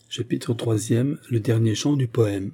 Chapitre 3e, le dernier chant du poème.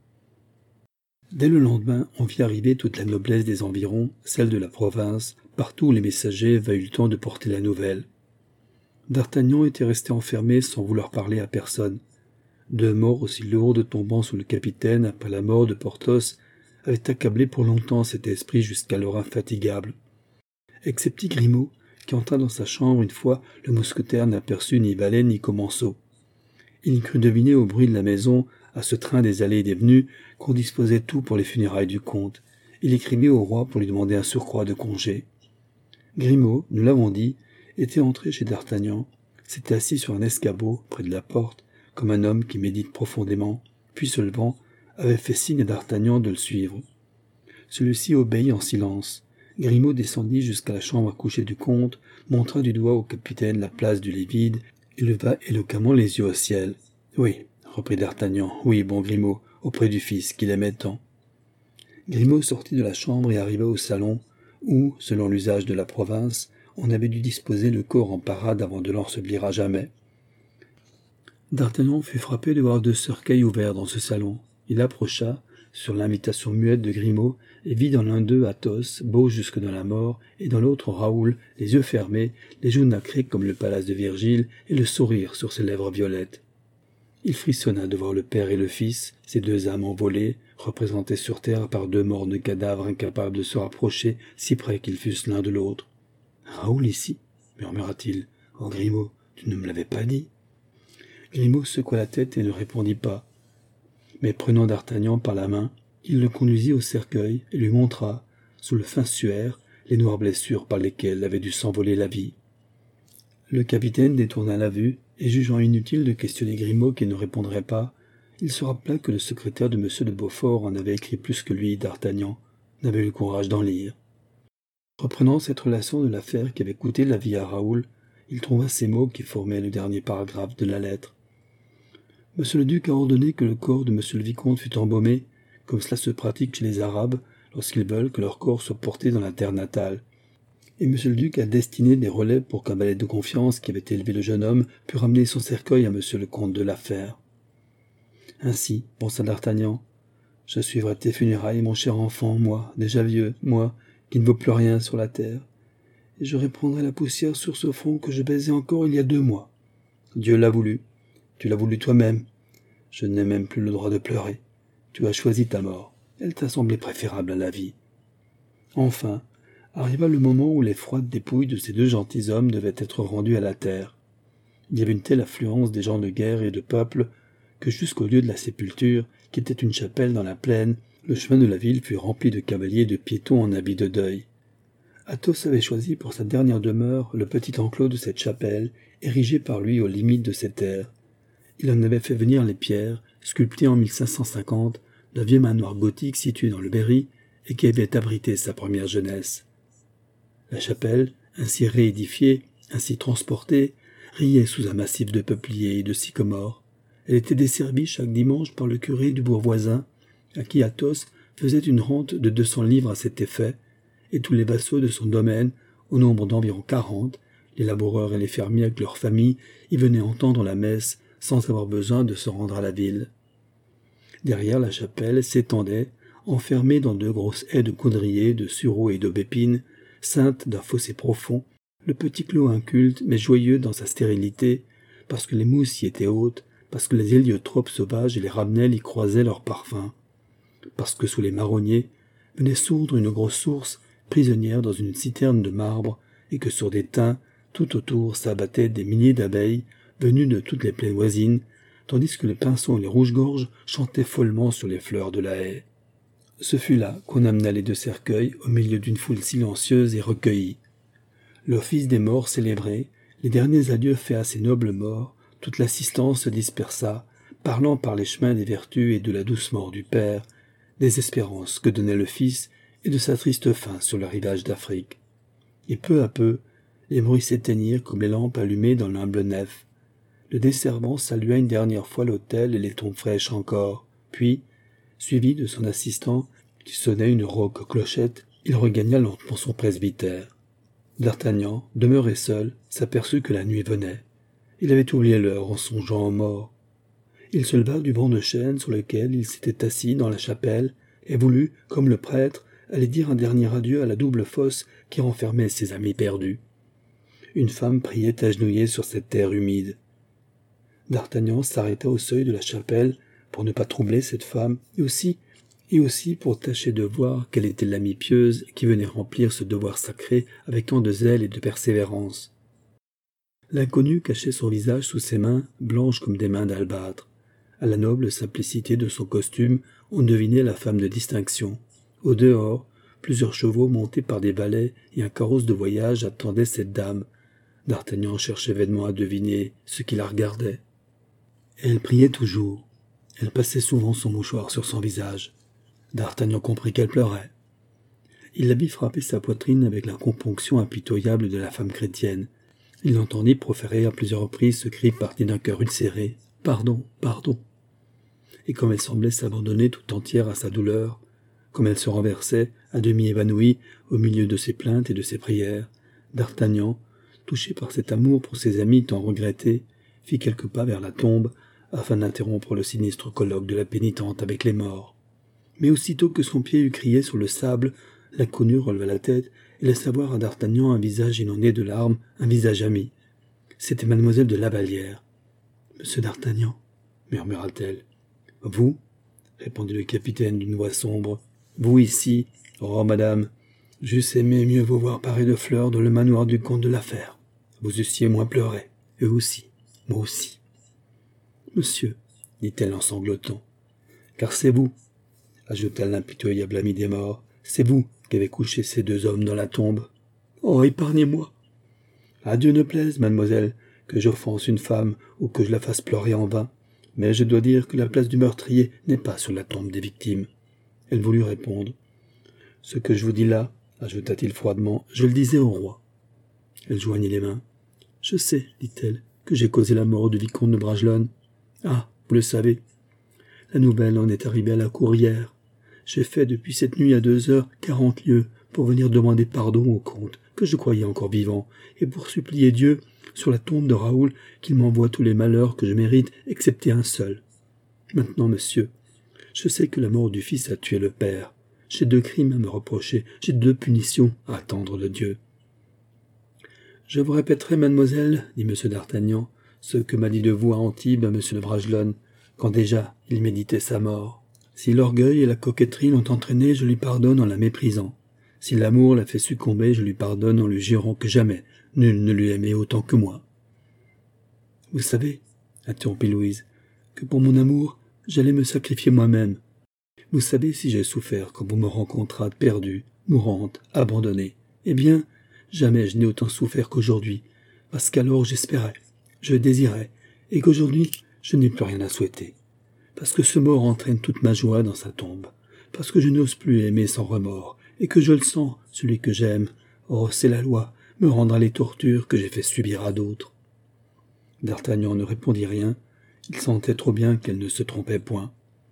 Dès le lendemain, on vit arriver toute la noblesse des environs, celle de la province, partout où les messagers avaient eu le temps de porter la nouvelle. D'Artagnan était resté enfermé sans vouloir parler à personne. 2 morts aussi lourdes tombant sous le capitaine après la mort de Porthos avaient accablé pour longtemps cet esprit jusqu'alors infatigable. Excepté Grimaud, qui entra dans sa chambre une fois le mousquetaire n'aperçut ni valet ni commensaux. Il crut deviner au bruit de la maison, à ce train des allées et des venues, qu'on disposait tout pour les funérailles du comte. Il écrivit au roi pour lui demander un surcroît de congé. Grimaud, nous l'avons dit, était entré chez d'Artagnan, s'était assis sur un escabeau, près de la porte, comme un homme qui médite profondément, puis se levant, avait fait signe à d'Artagnan de le suivre. Celui-ci obéit en silence. Grimaud descendit jusqu'à la chambre à coucher du comte, montra du doigt au capitaine la place du lit vide, et leva éloquemment les yeux au ciel. « Oui, » reprit d'Artagnan, « oui, bon Grimaud, auprès du fils qu'il aimait tant. » Grimaud sortit de la chambre et arriva au salon, où, selon l'usage de la province, on avait dû disposer le corps en parade avant de l'ensevelir à jamais. D'Artagnan fut frappé de voir 2 cercueils ouverts dans ce salon. Il approcha, sur l'invitation muette de Grimaud, et vit dans l'un d'eux Athos, beau jusque dans la mort, et dans l'autre Raoul, les yeux fermés, les joues nacrées comme le Pallas de Virgile, et le sourire sur ses lèvres violettes. Il frissonna de voir le père et le fils, ces 2 âmes envolées, représentées sur terre par 2 mornes cadavres incapables de se rapprocher, si près qu'ils fussent l'un de l'autre. « Raoul ici » murmura-t-il. « Oh, Grimaud, tu ne me l'avais pas dit ?» Grimaud secoua la tête et ne répondit pas. Mais prenant d'Artagnan par la main, il le conduisit au cercueil et lui montra, sous le fin suaire, les noires blessures par lesquelles avait dû s'envoler la vie. Le capitaine détourna la vue, et jugeant inutile de questionner Grimaud qui ne répondrait pas, il se rappela que le secrétaire de M. de Beaufort en avait écrit plus que lui, d'Artagnan, n'avait eu le courage d'en lire. Reprenant cette relation de l'affaire qui avait coûté la vie à Raoul, il trouva ces mots qui formaient le dernier paragraphe de la lettre. « Monsieur le duc a ordonné que le corps de monsieur le vicomte fût embaumé, comme cela se pratique chez les Arabes, lorsqu'ils veulent que leur corps soit porté dans la terre natale. Et monsieur le duc a destiné des relais pour qu'un valet de confiance qui avait élevé le jeune homme pût ramener son cercueil à monsieur le comte de la Fère. Ainsi, pensa d'Artagnan, je suivrai tes funérailles, mon cher enfant, moi, déjà vieux, moi, qui ne vaut plus rien sur la terre, et je répandrai la poussière sur ce front que je baisais encore il y a 2 mois. Dieu l'a voulu. Tu l'as voulu toi-même. Je n'ai même plus le droit de pleurer. Tu as choisi ta mort. Elle t'a semblé préférable à la vie. » Enfin, arriva le moment où les froides dépouilles de ces 2 gentilshommes devaient être rendues à la terre. Il y avait une telle affluence des gens de guerre et de peuple que jusqu'au lieu de la sépulture, qui était une chapelle dans la plaine, le chemin de la ville fut rempli de cavaliers et de piétons en habits de deuil. Athos avait choisi pour sa dernière demeure le petit enclos de cette chapelle, érigé par lui aux limites de ses terres. Il en avait fait venir les pierres, sculptées en 1550, d'un vieux manoir gothique situé dans le Berry et qui avait abrité sa première jeunesse. La chapelle, ainsi réédifiée, ainsi transportée, riait sous un massif de peupliers et de sycomores. Elle était desservie chaque dimanche par le curé du bourg voisin, à qui Athos faisait une rente de 200 livres à cet effet, et tous les vassaux de son domaine, au nombre d'environ 40, les laboureurs et les fermiers avec leurs familles, y venaient entendre la messe sans avoir besoin de se rendre à la ville. Derrière la chapelle s'étendait, enfermée dans 2 grosses haies de coudriers, de sureaux et d'aubépines, ceinte d'un fossé profond, le petit clos inculte mais joyeux dans sa stérilité, parce que les mousses y étaient hautes, parce que les héliotropes sauvages et les ramenels y croisaient leurs parfums, parce que sous les marronniers venait sourdre une grosse source prisonnière dans une citerne de marbre, et que sur des thym, tout autour s'abattaient des milliers d'abeilles venues de toutes les plaines voisines, tandis que les pinsons et les rouges-gorges chantaient follement sur les fleurs de la haie. Ce fut là qu'on amena les 2 cercueils au milieu d'une foule silencieuse et recueillie. L'office des morts célébré, les derniers adieux faits à ces nobles morts, toute l'assistance se dispersa, parlant par les chemins des vertus et de la douce mort du père, des espérances que donnait le fils et de sa triste fin sur le rivage d'Afrique. Et peu à peu, les bruits s'éteignirent comme les lampes allumées dans l'humble nef. Le desservant salua une dernière fois l'autel et les tombes fraîches encore, puis, suivi de son assistant, qui sonnait une rauque clochette, il regagna lentement son presbytère. D'Artagnan, demeuré seul, s'aperçut que la nuit venait. Il avait oublié l'heure en songeant aux morts. Il se leva du banc de chêne sur lequel il s'était assis dans la chapelle et voulut, comme le prêtre, aller dire un dernier adieu à la double fosse qui renfermait ses amis perdus. Une femme priait agenouillée sur cette terre humide. D'Artagnan s'arrêta au seuil de la chapelle pour ne pas troubler cette femme, et aussi pour tâcher de voir quelle était l'amie pieuse qui venait remplir ce devoir sacré avec tant de zèle et de persévérance. L'inconnu cachait son visage sous ses mains, blanches comme des mains d'albâtre. À la noble simplicité de son costume, on devinait la femme de distinction. Au dehors, plusieurs chevaux montés par des valets et un carrosse de voyage attendaient cette dame. D'Artagnan cherchait vainement à deviner ce qui la regardait. Elle priait toujours. Elle passait souvent son mouchoir sur son visage. D'Artagnan comprit qu'elle pleurait. Il la vit frapper sa poitrine avec la componction impitoyable de la femme chrétienne. Il l'entendit proférer à plusieurs reprises ce cri parti d'un cœur ulcéré. « Pardon, pardon !» Et comme elle semblait s'abandonner tout entière à sa douleur, comme elle se renversait, à demi évanouie, au milieu de ses plaintes et de ses prières, D'Artagnan, touché par cet amour pour ses amis tant regrettés, fit quelques pas vers la tombe, afin d'interrompre le sinistre colloque de la pénitente avec les morts. Mais aussitôt que son pied eut crié sur le sable, l'inconnu releva la tête et laissa voir à D'Artagnan un visage inondé de larmes, un visage ami. C'était mademoiselle de Lavallière. « Monsieur d'Artagnan » murmura-t-elle. « Vous » répondit le capitaine d'une voix sombre. « Vous ici. Oh, madame, j'eusse aimé mieux vous voir parée de fleurs dans le manoir du comte de la Fère. Vous eussiez moins pleuré. Eux aussi. Moi aussi. » « Monsieur, » dit-elle en sanglotant, « car c'est vous, » ajouta l'impitoyable ami des morts, « c'est vous qui avez couché ces deux hommes dans la tombe. Oh, épargnez-moi. À Dieu ne plaise, mademoiselle, que j'offense une femme ou que je la fasse pleurer en vain, mais je dois dire que la place du meurtrier n'est pas sur la tombe des victimes. » Elle voulut répondre. « Ce que je vous dis là, » ajouta-t-il froidement, « je le disais au roi. » Elle joignit les mains. « Je sais, dit-elle, que j'ai causé la mort du vicomte de Bragelonne. Ah, vous le savez. La nouvelle en est arrivée à la cour hier. J'ai fait depuis cette nuit à 2 heures 40 lieues pour venir demander pardon au comte, que je croyais encore vivant, et pour supplier Dieu, sur la tombe de Raoul, qu'il m'envoie tous les malheurs que je mérite, excepté un seul. Maintenant, monsieur, je sais que la mort du fils a tué le père. J'ai 2 crimes à me reprocher, j'ai 2 punitions à attendre de Dieu. Je vous répéterai, mademoiselle, dit M. d'Artagnan, ce que m'a dit de vous à Antibes M. de Bragelonne, quand déjà il méditait sa mort. Si l'orgueil et la coquetterie l'ont entraîné, je lui pardonne en la méprisant. Si l'amour l'a fait succomber, je lui pardonne en lui jurant que jamais nul ne lui aimait autant que moi. Vous savez, interrompit Louise, que pour mon amour, j'allais me sacrifier moi-même. Vous savez si j'ai souffert quand vous me rencontrâtes perdue, mourante, abandonnée. Eh bien, jamais je n'ai autant souffert qu'aujourd'hui, parce qu'alors j'espérais, je désirais, et qu'aujourd'hui je n'ai plus rien à souhaiter. Parce que ce mort entraîne toute ma joie dans sa tombe, parce que je n'ose plus aimer sans remords, et que je le sens, celui que j'aime. Oh, c'est la loi, me rendra les tortures que j'ai fait subir à d'autres. D'Artagnan ne répondit rien, il sentait trop bien qu'elle ne se trompait point.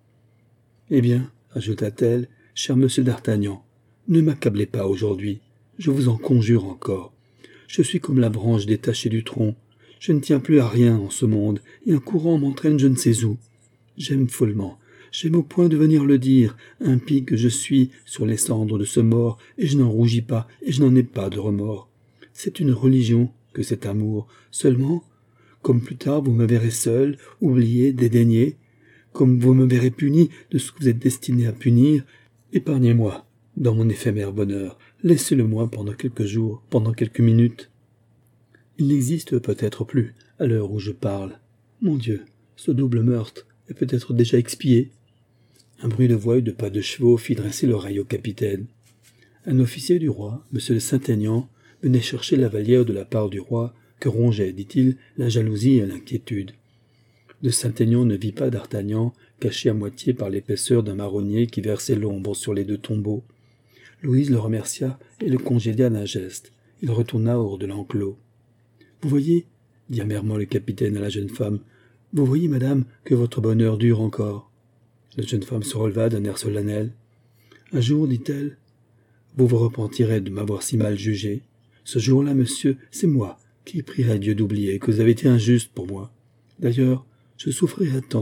Eh bien, ajouta-t-elle, cher monsieur d'Artagnan, ne m'accablez pas aujourd'hui, je vous en conjure encore. Je suis comme la branche détachée du tronc, je ne tiens plus à rien en ce monde, et un courant m'entraîne je ne sais où. J'aime follement, j'aime au point de venir le dire, impie que je suis sur les cendres de ce mort, et je n'en rougis pas, et je n'en ai pas de remords. C'est une religion que cet amour, seulement, comme plus tard vous me verrez seul, oublié, dédaigné, comme vous me verrez puni de ce que vous êtes destiné à punir, épargnez-moi, dans mon éphémère bonheur, laissez-le-moi pendant quelques jours, pendant quelques minutes. Il n'existe peut-être plus, à l'heure où je parle. Mon Dieu, ce double meurtre est peut-être déjà expié. Un bruit de voix et de pas de chevaux fit dresser l'oreille au capitaine. Un officier du roi, M. de Saint-Aignan, venait chercher Lavallière de la part du roi, que rongeait, dit-il, la jalousie et l'inquiétude. De Saint-Aignan ne vit pas d'Artagnan, caché à moitié par l'épaisseur d'un marronnier qui versait l'ombre sur les 2 tombeaux. Louise le remercia et le congédia d'un geste. Il retourna hors de l'enclos. « Vous voyez, dit amèrement le capitaine à la jeune femme, « vous voyez, madame, que votre bonheur dure encore. » La jeune femme se releva d'un air solennel. « Un jour, dit-elle, vous vous repentirez de m'avoir si mal jugé. Ce jour-là, monsieur, c'est moi qui prierai Dieu d'oublier que vous avez été injuste pour moi. D'ailleurs, je souffrirai tant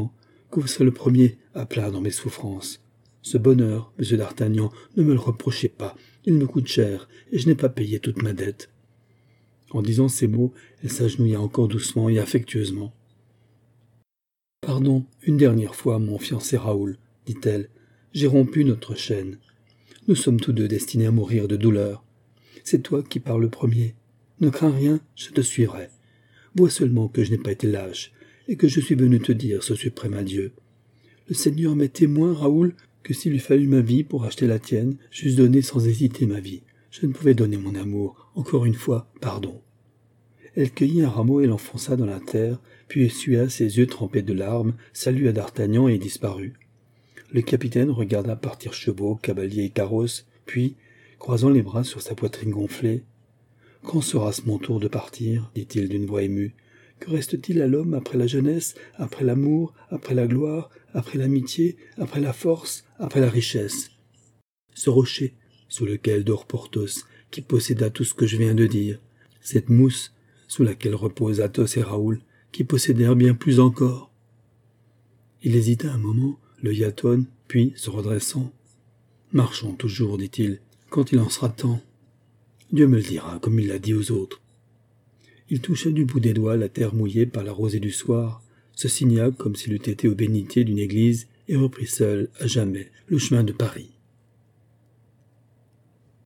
que vous serez le premier à plaindre dans mes souffrances. Ce bonheur, monsieur d'Artagnan, ne me le reprochez pas, il me coûte cher, et je n'ai pas payé toute ma dette. » En disant ces mots, elle s'agenouilla encore doucement et affectueusement. « Pardon, une dernière fois, mon fiancé Raoul, dit-elle, j'ai rompu notre chaîne. Nous sommes tous deux destinés à mourir de douleur. C'est toi qui parles le premier. Ne crains rien, je te suivrai. Vois seulement que je n'ai pas été lâche, et que je suis venu te dire ce suprême adieu. Le Seigneur m'est témoin, Raoul, que s'il eût fallu ma vie pour acheter la tienne, j'eusse donné sans hésiter ma vie. Je ne pouvais donner mon amour. Encore une fois, pardon. » Elle cueillit un rameau et l'enfonça dans la terre, puis essuya ses yeux trempés de larmes, salua d'Artagnan et disparut. Le capitaine regarda partir chevaux, cavaliers et carrosses, puis, croisant les bras sur sa poitrine gonflée, « Quand sera-ce mon tour de partir ?» dit-il d'une voix émue. « Que reste-t-il à l'homme après la jeunesse, après l'amour, après la gloire, après l'amitié, après la force, après la richesse ?» Ce rocher sous lequel dort Porthos, qui posséda tout ce que je viens de dire, cette mousse sous laquelle reposent Athos et Raoul, qui possédèrent bien plus encore. Il hésita un moment, l'œil atone, puis, se redressant, « Marchons toujours, dit-il, quand il en sera temps. Dieu me le dira, comme il l'a dit aux autres. » Il toucha du bout des doigts la terre mouillée par la rosée du soir, se signa comme s'il eût été au bénitier d'une église et reprit seul, à jamais, le chemin de Paris.